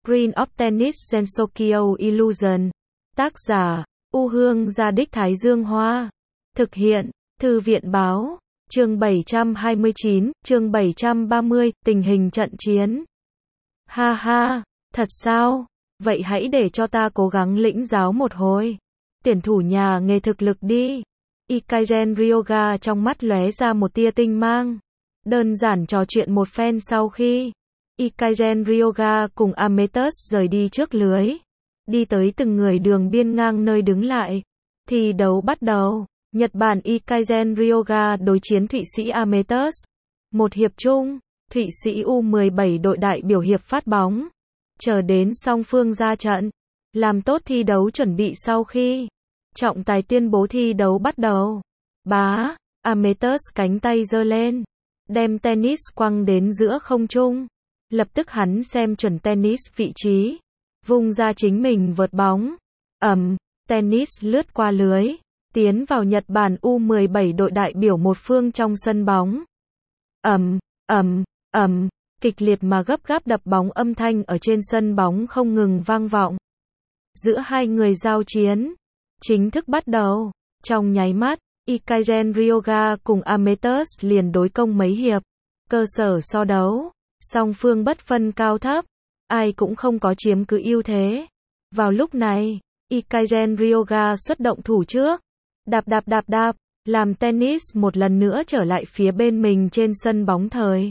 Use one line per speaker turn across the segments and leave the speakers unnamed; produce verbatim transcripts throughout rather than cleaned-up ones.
Green of Tennis Gensokyo Illusion. Tác giả, U Hương Gia Đích Thái Dương Hoa. Thực hiện, Thư viện Báo. Chương bảy trăm hai mươi chín, chương bảy trăm ba mươi, tình hình trận chiến. Ha ha, thật sao? Vậy hãy để cho ta cố gắng lĩnh giáo một hồi. Tuyển thủ nhà nghề thực lực đi. Ikagen Ryoga trong mắt lóe ra một tia tinh mang. Đơn giản trò chuyện một phen sau khi Ikagen Ryoga cùng Amethyst rời đi trước lưới, đi tới từng người đường biên ngang nơi đứng lại. Thi đấu bắt đầu. Nhật Bản Ikagen Ryoga đối chiến Thụy Sĩ Amethyst. Một hiệp chung, Thụy Sĩ U mười bảy đội đại biểu hiệp phát bóng. Chờ đến song phương ra trận, làm tốt thi đấu chuẩn bị sau khi trọng tài tuyên bố thi đấu bắt đầu. Bá, Amethyst cánh tay giơ lên, đem tennis quăng đến giữa không trung. Lập tức hắn xem chuẩn tennis vị trí, vung ra chính mình vợt bóng. Ầm, tennis lướt qua lưới, tiến vào Nhật Bản U mười bảy đội đại biểu một phương trong sân bóng. Ầm, ầm, ầm, kịch liệt mà gấp gáp đập bóng âm thanh ở trên sân bóng không ngừng vang vọng. Giữa hai người giao chiến chính thức bắt đầu. Trong nháy mắt, Ikagen Ryoga cùng Amethyst liền đối công mấy hiệp. Cơ sở so đấu, song phương bất phân cao thấp, ai cũng không có chiếm cứ ưu thế. Vào lúc này, Ikagen Ryoga xuất động thủ trước, đạp đạp đạp đạp, làm tennis một lần nữa trở lại phía bên mình trên sân bóng thời.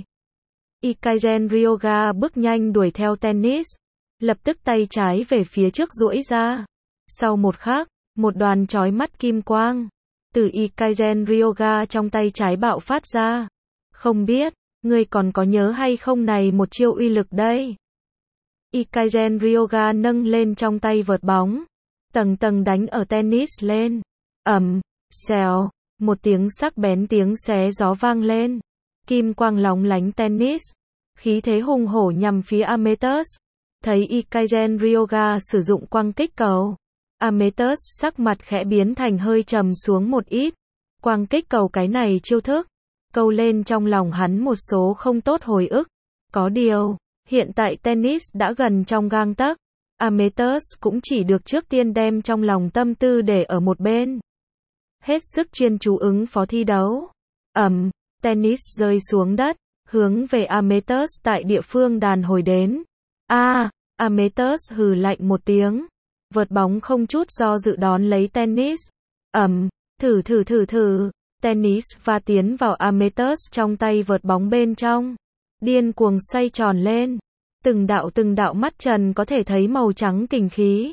Ikagen Ryoga bước nhanh đuổi theo tennis, lập tức tay trái về phía trước duỗi ra. Sau một khắc, một đoàn chói mắt kim quang từ Ikagen Ryoga trong tay trái bạo phát ra. Không biết, ngươi còn có nhớ hay không này một chiêu uy lực đây. Ikagen Ryoga nâng lên trong tay vợt bóng, tầng tầng đánh ở tennis lên. Ầm, xèo, một tiếng sắc bén tiếng xé gió vang lên. Kim quang lóng lánh tennis, khí thế hùng hổ nhằm phía Amethyst. Thấy Ikagen Ryoga sử dụng quang kích cầu, Amethyst sắc mặt khẽ biến thành hơi trầm xuống một ít. Quang kích cầu cái này chiêu thức, câu lên trong lòng hắn một số không tốt hồi ức. Có điều, hiện tại tennis đã gần trong gang tấc, Amethyst cũng chỉ được trước tiên đem trong lòng tâm tư để ở một bên, hết sức chuyên chú ứng phó thi đấu. Ầm, tennis rơi xuống đất, hướng về Amethyst tại địa phương đàn hồi đến. A, à, Amethyst hừ lạnh một tiếng, vợt bóng không chút do dự đón lấy tennis. Ầm, thử thử thử thử, tennis va tiến vào Amethyst trong tay vợt bóng bên trong, điên cuồng xoay tròn lên. Từng đạo từng đạo mắt trần có thể thấy màu trắng kình khí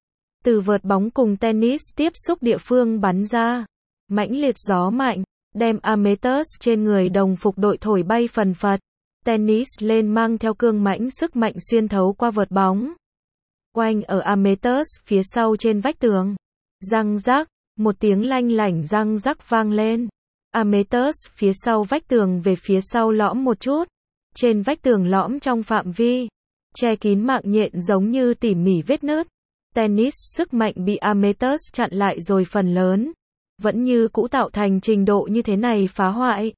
từ vợt bóng cùng tennis tiếp xúc địa phương bắn ra. Mãnh liệt gió mạnh, đem Amethyst trên người đồng phục đội thổi bay phần phật. Tennis lên mang theo cương mãnh sức mạnh xuyên thấu qua vợt bóng, quanh ở Amethyst phía sau trên vách tường. Răng rắc, một tiếng lanh lảnh răng rắc vang lên. Amethyst phía sau vách tường về phía sau lõm một chút. Trên vách tường lõm trong phạm vi che kín mạng nhện giống như tỉ mỉ vết nứt. Tennis sức mạnh bị Amethyst chặn lại rồi phần lớn, vẫn như cũ tạo thành trình độ như thế này phá hoại.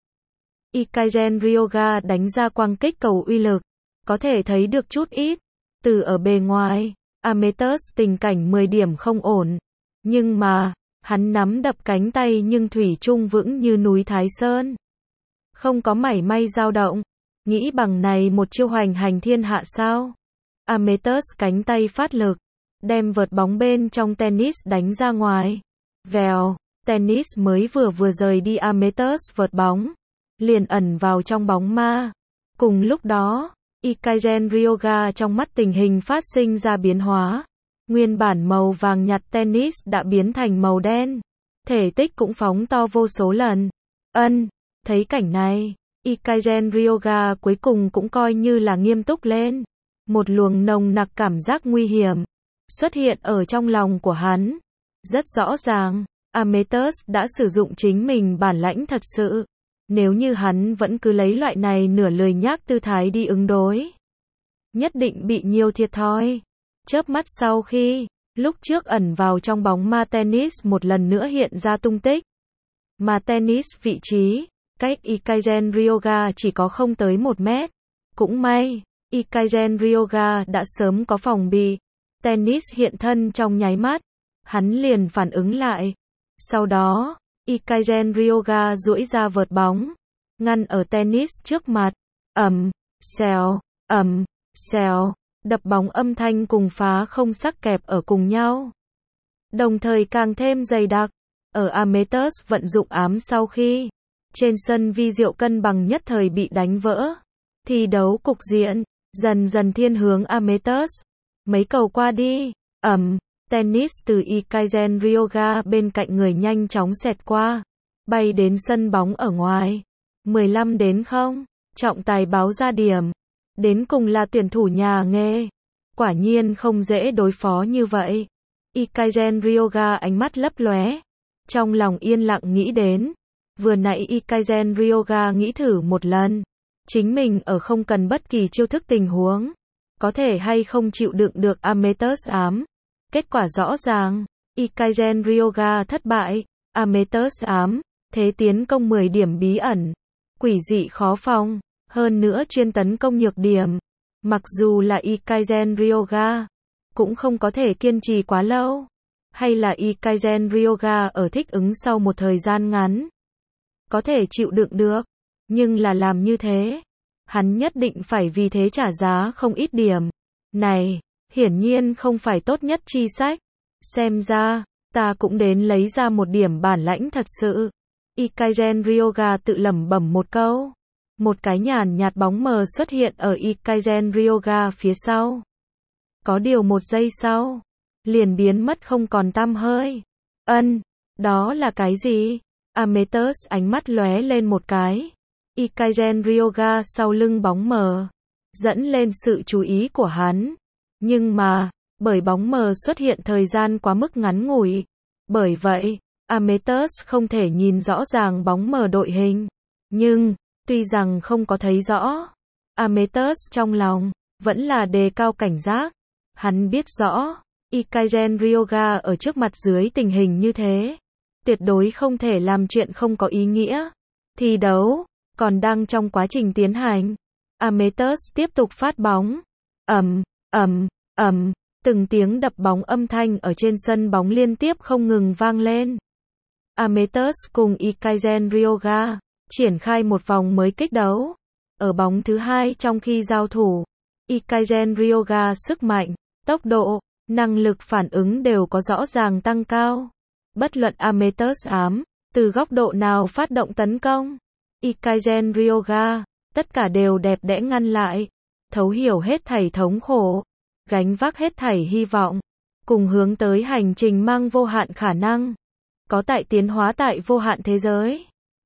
Ikagen Ryoga đánh ra quang kích cầu uy lực, có thể thấy được chút ít. Từ ở bề ngoài, Amethyst tình cảnh mười điểm không ổn. Nhưng mà, hắn nắm đập cánh tay nhưng thủy chung vững như núi Thái Sơn. Không có mảy may dao động. Nghĩ bằng này một chiêu hoành hành thiên hạ sao? Amethyst cánh tay phát lực, đem vợt bóng bên trong tennis đánh ra ngoài. Vèo, tennis mới vừa vừa rời đi Amethyst vợt bóng, liền ẩn vào trong bóng ma. Cùng lúc đó, Ikagen Ryoga trong mắt tình hình phát sinh ra biến hóa. Nguyên bản màu vàng nhạt tennis đã biến thành màu đen. Thể tích cũng phóng to vô số lần. Ân, thấy cảnh này, Ikagen Ryoga cuối cùng cũng coi như là nghiêm túc lên. Một luồng nồng nặc cảm giác nguy hiểm xuất hiện ở trong lòng của hắn. Rất rõ ràng, Amethyst đã sử dụng chính mình bản lãnh thật sự. Nếu như hắn vẫn cứ lấy loại này nửa lười nhác tư thái đi ứng đối, nhất định bị nhiều thiệt thòi. Chớp mắt sau khi, lúc trước ẩn vào trong bóng ma tennis một lần nữa hiện ra tung tích. Mà tennis vị trí cách Ikagen Ryoga chỉ có không tới một mét. Cũng may, Ikaisen Ryoga đã sớm có phòng bị. Tennis hiện thân trong nháy mắt. Hắn liền phản ứng lại. Sau đó, Ikaisen Ryoga duỗi ra vợt bóng. Ngăn ở tennis trước mặt. Ầm, xèo, ầm, xèo. Đập bóng âm thanh cùng phá không sắc kẹp ở cùng nhau. Đồng thời càng thêm dày đặc. Ở Amethyst vận dụng ám sau khi trên sân vi diệu cân bằng nhất thời bị đánh vỡ. Thi đấu cục diện dần dần thiên hướng Amethyst. Mấy cầu qua đi, ầm, tennis từ Ikaisen Ryoga bên cạnh người nhanh chóng xẹt qua, bay đến sân bóng ở ngoài. mười lăm đến không, trọng tài báo ra điểm. Đến cùng là tuyển thủ nhà nghề. Quả nhiên không dễ đối phó như vậy. Ikaisen Ryoga ánh mắt lấp lóe. Trong lòng yên lặng nghĩ đến. Vừa nãy Ikaisen Ryoga nghĩ thử một lần. Chính mình ở không cần bất kỳ chiêu thức tình huống. Có thể hay không chịu đựng được Amethyst ám. Kết quả rõ ràng. Ikaisen Ryoga thất bại. Amethyst ám. Thế tiến công mười điểm bí ẩn. Quỷ dị khó phòng. Hơn nữa chuyên tấn công nhược điểm. Mặc dù là Ikaisen Ryoga. Cũng không có thể kiên trì quá lâu. Hay là Ikaisen Ryoga ở thích ứng sau một thời gian ngắn. Có thể chịu đựng được. Nhưng là làm như thế. Hắn nhất định phải vì thế trả giá không ít điểm. Này, hiển nhiên không phải tốt nhất chi sách. Xem ra, ta cũng đến lấy ra một điểm bản lãnh thật sự. Ikaisen Ryoga tự lẩm bẩm một câu. Một cái nhàn nhạt bóng mờ xuất hiện ở Ikaisen Ryoga phía sau. Có điều một giây sau, liền biến mất không còn tăm hơi. Ân, đó là cái gì? Amethyst ánh mắt lóe lên một cái. Ikaisen Ryoga sau lưng bóng mờ, dẫn lên sự chú ý của hắn. Nhưng mà, bởi bóng mờ xuất hiện thời gian quá mức ngắn ngủi. Bởi vậy, Amethyst không thể nhìn rõ ràng bóng mờ đội hình. Nhưng, tuy rằng không có thấy rõ, Amethyst trong lòng vẫn là đề cao cảnh giác. Hắn biết rõ, Ikaisen Ryoga ở trước mặt dưới tình hình như thế, tuyệt đối không thể làm chuyện không có ý nghĩa. Thi đấu còn đang trong quá trình tiến hành. Amethyst tiếp tục phát bóng. Ầm, ầm, ầm, từng tiếng đập bóng âm thanh ở trên sân bóng liên tiếp không ngừng vang lên. Amethyst cùng Ikaisen Ryoga triển khai một vòng mới kích đấu. Ở bóng thứ hai trong khi giao thủ, Ikaisen Ryoga sức mạnh, tốc độ, năng lực phản ứng đều có rõ ràng tăng cao. Bất luận Amethyst ám, từ góc độ nào phát động tấn công, Ikaisen Ryoga, tất cả đều đẹp đẽ ngăn lại. Thấu hiểu hết thảy thống khổ, gánh vác hết thảy hy vọng, cùng hướng tới hành trình mang vô hạn khả năng. Có tại tiến hóa tại vô hạn thế giới.